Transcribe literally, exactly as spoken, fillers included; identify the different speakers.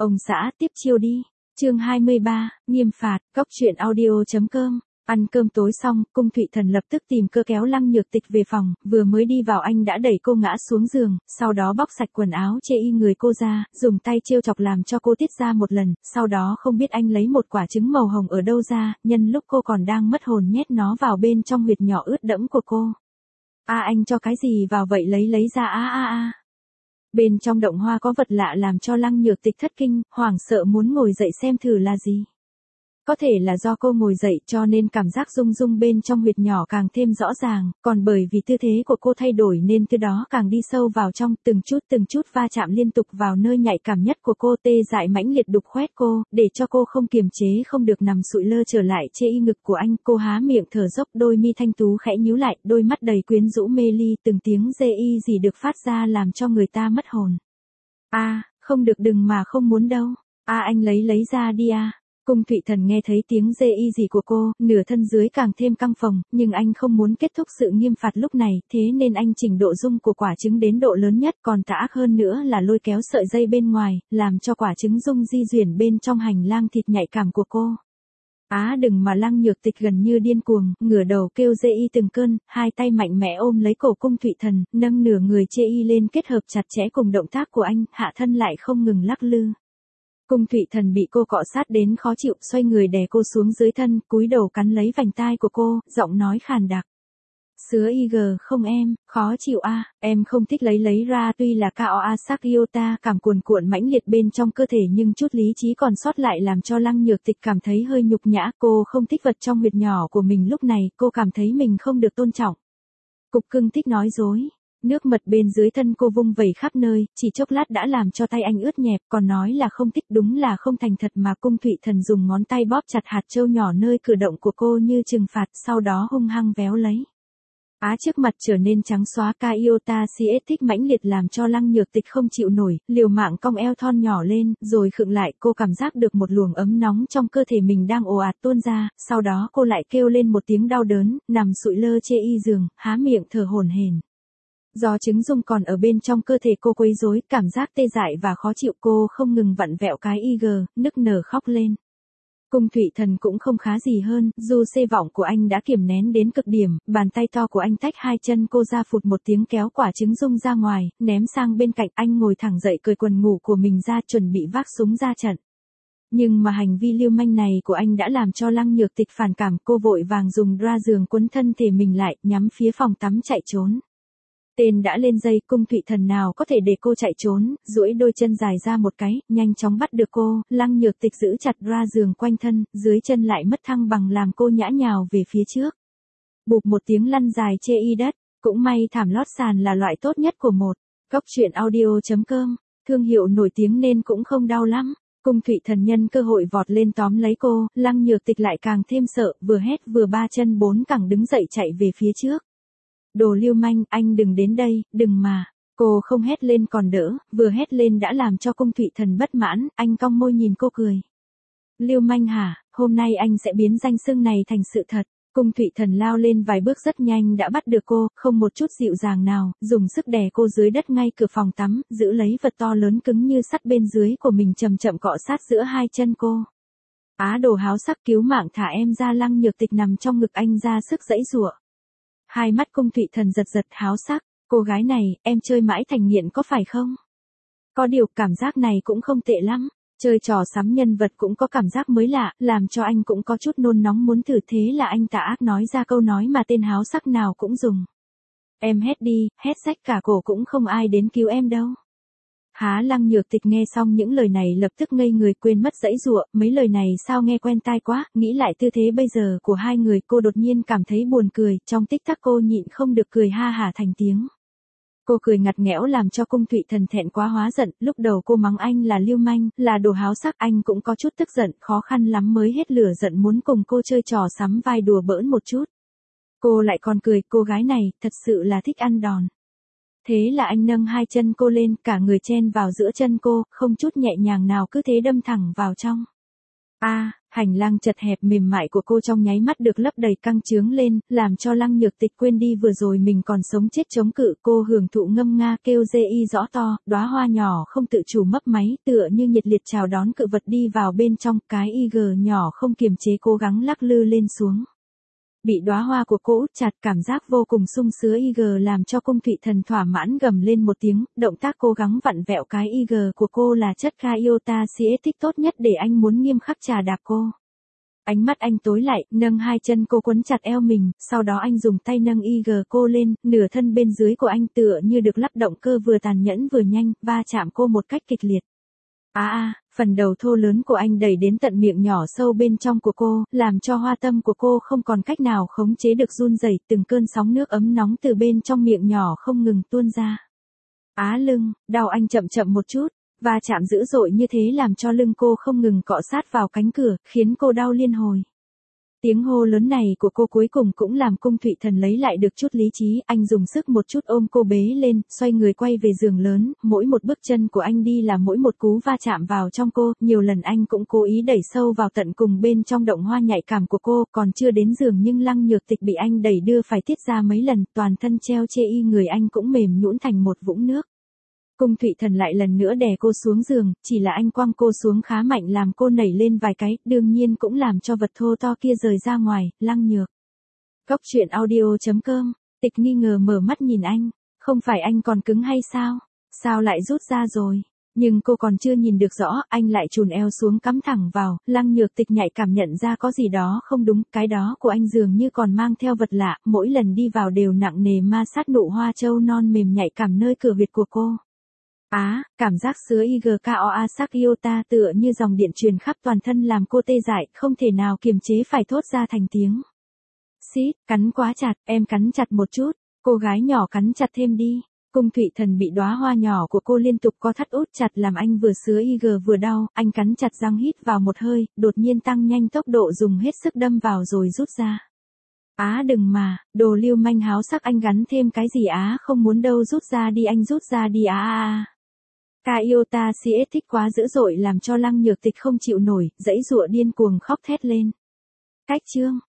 Speaker 1: Ông xã tiếp chiêu đi. Chương hai mươi ba, nghiêm phạt, cốc truyện audio.com. Ăn cơm tối xong, Cung Thụy Thần lập tức tìm cơ kéo Lăng Nhược Tịch về phòng, vừa mới đi vào anh đã đẩy cô ngã xuống giường, sau đó bóc sạch quần áo chê y người cô ra, dùng tay trêu chọc làm cho cô tiết ra một lần, sau đó không biết anh lấy một quả trứng màu hồng ở đâu ra, nhân lúc cô còn đang mất hồn nhét nó vào bên trong huyệt nhỏ ướt đẫm của cô. A anh cho cái gì vào vậy, lấy lấy ra a a a. Bên trong động hoa có vật lạ làm cho Lăng Nhược Tịch thất kinh, hoảng sợ muốn ngồi dậy xem thử là gì. Có thể là do cô ngồi dậy cho nên cảm giác rung rung bên trong huyệt nhỏ càng thêm rõ ràng, còn bởi vì tư thế của cô thay đổi nên từ đó càng đi sâu vào trong, từng chút từng chút va chạm liên tục vào nơi nhạy cảm nhất của cô, tê dại mãnh liệt đục khoét cô, để cho cô không kiềm chế không được nằm sụi lơ trở lại chê y ngực của anh. Cô há miệng thở dốc, đôi mi thanh tú khẽ nhíu lại, đôi mắt đầy quyến rũ mê ly, từng tiếng dê y gì được phát ra làm cho người ta mất hồn. A, à, không được, đừng mà không muốn đâu. A à, anh lấy lấy ra đi a. À. Cung Thụy Thần nghe thấy tiếng dê y gì của cô, nửa thân dưới càng thêm căng phồng, nhưng anh không muốn kết thúc sự nghiêm phạt lúc này, thế nên anh chỉnh độ dung của quả trứng đến độ lớn nhất, còn tà ác hơn nữa là lôi kéo sợi dây bên ngoài, làm cho quả trứng dung di chuyển bên trong hành lang thịt nhạy cảm của cô. Á à, đừng mà. Lăng Nhược Tịch gần như điên cuồng, ngửa đầu kêu dê y từng cơn, hai tay mạnh mẽ ôm lấy cổ Cung Thụy Thần, nâng nửa người chê y lên kết hợp chặt chẽ cùng động tác của anh, hạ thân lại không ngừng lắc lư. Cung Thụy Thần bị cô cọ sát đến khó chịu, xoay người đè cô xuống dưới thân, cúi đầu cắn lấy vành tai của cô, giọng nói khàn đặc. Sứa y gờ không em, khó chịu a, à, em không thích lấy lấy ra. Tuy là cao a sắc iota cảm cuồn cuộn mãnh liệt bên trong cơ thể nhưng chút lý trí còn sót lại làm cho Lăng Nhược Tịch cảm thấy hơi nhục nhã. Cô không thích vật trong huyệt nhỏ của mình lúc này, cô cảm thấy mình không được tôn trọng. Cục cưng thích nói dối. Nước mật bên dưới thân cô vung vẩy khắp nơi, chỉ chốc lát đã làm cho tay anh ướt nhẹp, còn nói là không thích, đúng là không thành thật mà. Cung Thụy Thần dùng ngón tay bóp chặt hạt châu nhỏ nơi cử động của cô như trừng phạt, sau đó hung hăng véo lấy. Á trước mặt trở nên trắng xóa, ca iota cs thích mãnh liệt làm cho Lăng Nhược Tịch không chịu nổi, liều mạng cong eo thon nhỏ lên, rồi khựng lại. Cô cảm giác được một luồng ấm nóng trong cơ thể mình đang ồ ạt tuôn ra, sau đó cô lại kêu lên một tiếng đau đớn, nằm sụi lơ chê y giường, há miệng thở hổn hển. Do trứng dung còn ở bên trong cơ thể cô quấy rối, cảm giác tê dại và khó chịu, cô không ngừng vặn vẹo cái y gờ, nức nở khóc lên. Cung Thụy Thần cũng không khá gì hơn, dù xê vọng của anh đã kiềm nén đến cực điểm, bàn tay to của anh tách hai chân cô ra, phụt một tiếng kéo quả trứng dung ra ngoài, ném sang bên cạnh. Anh ngồi thẳng dậy, cởi quần ngủ của mình ra, chuẩn bị vác súng ra trận. Nhưng mà hành vi lưu manh này của anh đã làm cho Lăng Nhược Tịch phản cảm, cô vội vàng dùng dra giường quấn thân thể mình lại, nhắm phía phòng tắm chạy trốn. Tên đã lên dây, Cung Thụy Thần nào có thể để cô chạy trốn, duỗi đôi chân dài ra một cái, nhanh chóng bắt được cô. Lăng Nhược Tịch giữ chặt ra giường quanh thân, dưới chân lại mất thăng bằng làm cô nhã nhào về phía trước. Bụp một tiếng lăn dài chê y đất, cũng may thảm lót sàn là loại tốt nhất của một cốc truyện audio.com, thương hiệu nổi tiếng nên cũng không đau lắm. Cung Thụy Thần nhân cơ hội vọt lên tóm lấy cô, Lăng Nhược Tịch lại càng thêm sợ, vừa hét vừa ba chân bốn cẳng đứng dậy chạy về phía trước. Đồ lưu manh, anh đừng đến đây, đừng mà. Cô không hét lên còn đỡ, vừa hét lên đã làm cho Cung Thụy Thần bất mãn, anh cong môi nhìn cô cười. Lưu manh hả, hôm nay anh sẽ biến danh xưng này thành sự thật. Cung Thụy Thần lao lên vài bước rất nhanh đã bắt được cô, không một chút dịu dàng nào, dùng sức đè cô dưới đất ngay cửa phòng tắm, giữ lấy vật to lớn cứng như sắt bên dưới của mình chậm chậm cọ sát giữa hai chân cô. Á đồ háo sắc, cứu mạng thả em ra. Lăng Nhược Tịch nằm trong ngực anh ra sức giãy giụa. Hai mắt Cung Thụy Thần giật giật, háo sắc, cô gái này, em chơi mãi thành nghiện có phải không? Có điều, cảm giác này cũng không tệ lắm, chơi trò sắm nhân vật cũng có cảm giác mới lạ, làm cho anh cũng có chút nôn nóng muốn thử. Thế là anh tà ác nói ra câu nói mà tên háo sắc nào cũng dùng. Em hét đi, hét rách cả cổ cũng không ai đến cứu em đâu. Há Lăng Nhược Tịch nghe xong những lời này lập tức ngây người, quên mất giãy giụa, mấy lời này sao nghe quen tai quá, nghĩ lại tư thế bây giờ của hai người, cô đột nhiên cảm thấy buồn cười, trong tích tắc cô nhịn không được cười ha hả thành tiếng. Cô cười ngặt nghẽo làm cho Cung Thụy Thần thẹn quá hóa giận, lúc đầu cô mắng anh là lưu manh, là đồ háo sắc, anh cũng có chút tức giận, khó khăn lắm mới hết lửa giận muốn cùng cô chơi trò sắm vai đùa bỡn một chút. Cô lại còn cười, cô gái này, thật sự là thích ăn đòn. Thế là anh nâng hai chân cô lên, cả người chen vào giữa chân cô, không chút nhẹ nhàng nào cứ thế đâm thẳng vào trong. A, à, Hành lang chật hẹp mềm mại của cô trong nháy mắt được lấp đầy căng trướng lên, làm cho Lăng Nhược Tịch quên đi vừa rồi mình còn sống chết chống cự. Cô hưởng thụ ngâm nga kêu dê y rõ to, đóa hoa nhỏ không tự chủ mấp máy tựa như nhiệt liệt chào đón cự vật đi vào bên trong, cái y gờ nhỏ không kiềm chế cố gắng lắc lư lên xuống. Bị đóa hoa của cô út chặt, cảm giác vô cùng sung sướng y gờ làm cho Cung Thụy Thần thỏa mãn gầm lên một tiếng, động tác cố gắng vặn vẹo cái y gờ của cô là chất ca iota siết tốt nhất để anh muốn nghiêm khắc trà đạp cô. Ánh mắt anh tối lại, nâng hai chân cô quấn chặt eo mình, sau đó anh dùng tay nâng y gờ cô lên, nửa thân bên dưới của anh tựa như được lắp động cơ vừa tàn nhẫn vừa nhanh, va chạm cô một cách kịch liệt. À à, phần đầu thô lớn của anh đẩy đến tận miệng nhỏ sâu bên trong của cô, làm cho hoa tâm của cô không còn cách nào khống chế được run rẩy, từng cơn sóng nước ấm nóng từ bên trong miệng nhỏ không ngừng tuôn ra. Á lưng, đau anh chậm chậm một chút, va chạm dữ dội như thế làm cho lưng cô không ngừng cọ sát vào cánh cửa, khiến cô đau liên hồi. Tiếng hô lớn này của cô cuối cùng cũng làm Cung Thụy Thần lấy lại được chút lý trí, anh dùng sức một chút ôm cô bế lên, xoay người quay về giường lớn, mỗi một bước chân của anh đi là mỗi một cú va chạm vào trong cô, nhiều lần anh cũng cố ý đẩy sâu vào tận cùng bên trong động hoa nhạy cảm của cô, còn chưa đến giường nhưng Lăng Nhược Tịch bị anh đẩy đưa phải tiết ra mấy lần, toàn thân treo chê y người anh cũng mềm nhũn thành một vũng nước. Cung Thụy Thần lại lần nữa đè cô xuống giường, chỉ là anh quăng cô xuống khá mạnh làm cô nảy lên vài cái, đương nhiên cũng làm cho vật thô to kia rời ra ngoài. Lăng Nhược. Cốc truyện audio chấm com. Tịch nghi ngờ mở mắt nhìn anh, không phải anh còn cứng hay sao? Sao lại rút ra rồi? Nhưng cô còn chưa nhìn được rõ, anh lại chùn eo xuống cắm thẳng vào, Lăng Nhược Tịch nhạy cảm nhận ra có gì đó không đúng, cái đó của anh dường như còn mang theo vật lạ, mỗi lần đi vào đều nặng nề ma sát nụ hoa châu non mềm nhạy cảm nơi cửa huyệt của cô. Á, à, cảm giác sứa i giê ca o a sắc iota tựa như dòng điện truyền khắp toàn thân làm cô tê dại, không thể nào kiềm chế phải thốt ra thành tiếng. Xít, cắn quá chặt, em cắn chặt một chút, cô gái nhỏ cắn chặt thêm đi. Cung Thụy Thần bị đóa hoa nhỏ của cô liên tục co thắt út chặt làm anh vừa sứa i giê vừa đau, anh cắn chặt răng hít vào một hơi, đột nhiên tăng nhanh tốc độ dùng hết sức đâm vào rồi rút ra. Á đừng mà, đồ lưu manh háo sắc anh gắn thêm cái gì á không muốn đâu rút ra đi anh rút ra đi á á á. Ca iota siết thích quá dữ dội làm cho Lăng Nhược Tịch không chịu nổi, dãy giụa điên cuồng khóc thét lên. Cách chương.